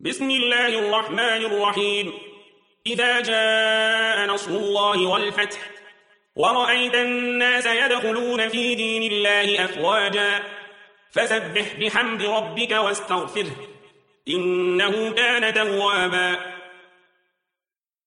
بسم الله الرحمن الرحيم. إذا جاء نصر الله والفتح ورأيت الناس يدخلون في دين الله أفواجا فسبح بحمد ربك واستغفره إنه كان توابا.